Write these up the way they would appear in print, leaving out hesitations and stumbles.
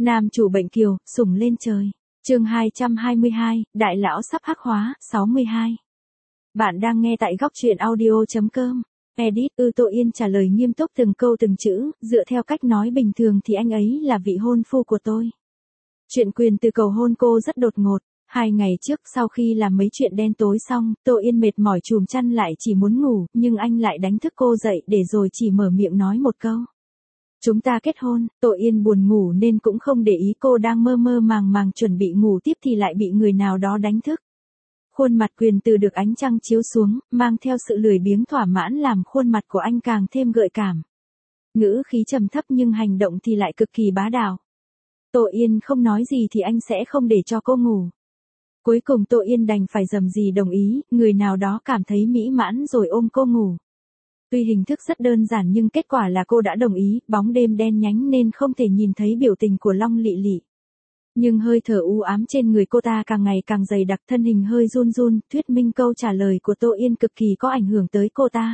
Nam chủ bệnh kiều, sủng lên trời. Chương 222, Đại lão sắp hắc hóa, 62. Bạn đang nghe tại góc truyện audio.com. Edit, Tô Yên trả lời nghiêm túc từng câu từng chữ, dựa theo cách nói bình thường thì anh ấy là vị hôn phu của tôi. Chuyện quyền từ cầu hôn cô rất đột ngột. 2 ngày trước sau khi làm mấy chuyện đen tối xong, Tô Yên mệt mỏi chùm chăn lại chỉ muốn ngủ, nhưng anh lại đánh thức cô dậy để rồi chỉ mở miệng nói một câu. Chúng ta kết hôn. Tô Yên buồn ngủ nên cũng không để ý cô đang mơ mơ màng màng chuẩn bị ngủ tiếp thì lại bị người nào đó đánh thức. Khuôn mặt Quyền Từ được ánh trăng chiếu xuống, mang theo sự lười biếng thỏa mãn làm khuôn mặt của anh càng thêm gợi cảm. Ngữ khí trầm thấp nhưng hành động thì lại cực kỳ bá đạo. Tô Yên không nói gì thì anh sẽ không để cho cô ngủ. Cuối cùng Tô Yên đành phải dầm gì đồng ý, người nào đó cảm thấy mỹ mãn rồi ôm cô ngủ. Tuy hình thức rất đơn giản nhưng kết quả là cô đã đồng ý, bóng đêm đen nhánh nên không thể nhìn thấy biểu tình của Long Lị Lị. Nhưng hơi thở u ám trên người cô ta càng ngày càng dày đặc, thân hình hơi run run, thuyết minh câu trả lời của Tô Yên cực kỳ có ảnh hưởng tới cô ta.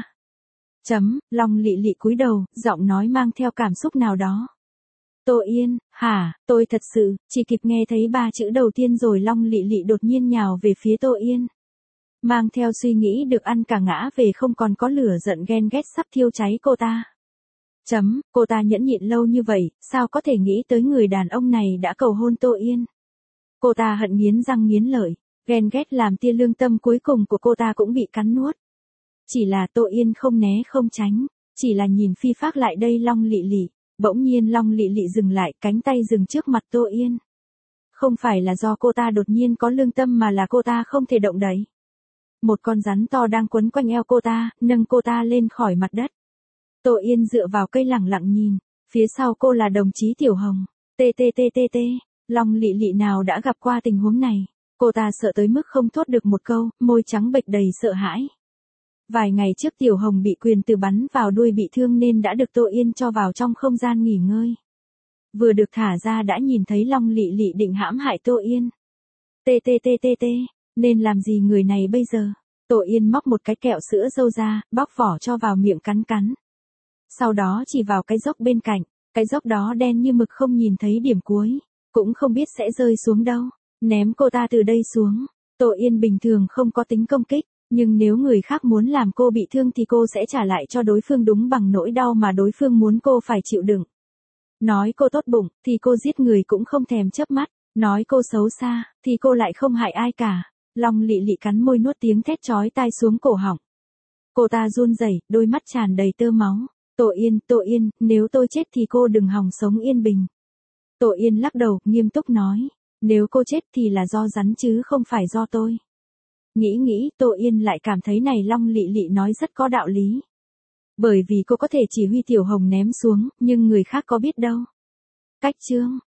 Long Lị Lị cúi đầu, giọng nói mang theo cảm xúc nào đó. Tô Yên, hả, tôi thật sự, chỉ kịp nghe thấy 3 chữ đầu tiên rồi Long Lị Lị đột nhiên nhào về phía Tô Yên. Mang theo suy nghĩ được ăn cả ngã về không còn có lửa giận ghen ghét sắp thiêu cháy cô ta. Cô ta nhẫn nhịn lâu như vậy, sao có thể nghĩ tới người đàn ông này đã cầu hôn Tô Yên. Cô ta hận nghiến răng nghiến lợi, ghen ghét làm tia lương tâm cuối cùng của cô ta cũng bị cắn nuốt. Chỉ là Tô Yên không né không tránh, chỉ là nhìn phi phác lại đây Long Lị Lị. Bỗng nhiên Long Lị Lị dừng lại, cánh tay dừng trước mặt Tô Yên. Không phải là do cô ta đột nhiên có lương tâm mà là cô ta không thể động đậy. Một con rắn to đang quấn quanh eo cô ta, nâng cô ta lên khỏi mặt đất. Tô Yên dựa vào cây lẳng lặng nhìn, phía sau cô là đồng chí Tiểu Hồng. TTTTT, Long Lị Lị nào đã gặp qua tình huống này. Cô ta sợ tới mức không thốt được một câu, môi trắng bệch đầy sợ hãi. Vài ngày trước Tiểu Hồng bị Quyền Từ bắn vào đuôi bị thương nên đã được Tô Yên cho vào trong không gian nghỉ ngơi. Vừa được thả ra đã nhìn thấy Long Lị Lị định hãm hại Tô Yên. TTTTT, nên làm gì người này bây giờ? Tô Yên móc một cái kẹo sữa dâu ra, bóc vỏ cho vào miệng cắn cắn. Sau đó chỉ vào cái dốc bên cạnh, cái dốc đó đen như mực không nhìn thấy điểm cuối, cũng không biết sẽ rơi xuống đâu. Ném cô ta từ đây xuống. Tô Yên bình thường không có tính công kích. Nhưng nếu người khác muốn làm cô bị thương thì cô sẽ trả lại cho đối phương đúng bằng nỗi đau mà đối phương muốn cô phải chịu đựng. Nói cô tốt bụng, thì cô giết người cũng không thèm chớp mắt. Nói cô xấu xa, thì cô lại không hại ai cả. Long Lị Lị cắn môi nuốt tiếng thét chói tai xuống cổ họng. Cô ta run rẩy, đôi mắt tràn đầy tơ máu. Tô Yên, nếu tôi chết thì cô đừng hòng sống yên bình. Tô Yên lắc đầu, nghiêm túc nói. Nếu cô chết thì là do rắn chứ không phải do tôi. Nghĩ, Tô Yên lại cảm thấy này Long Lị Lị nói rất có đạo lý. Bởi vì cô có thể chỉ huy Tiểu Hồng ném xuống, nhưng người khác có biết đâu. Cách chương,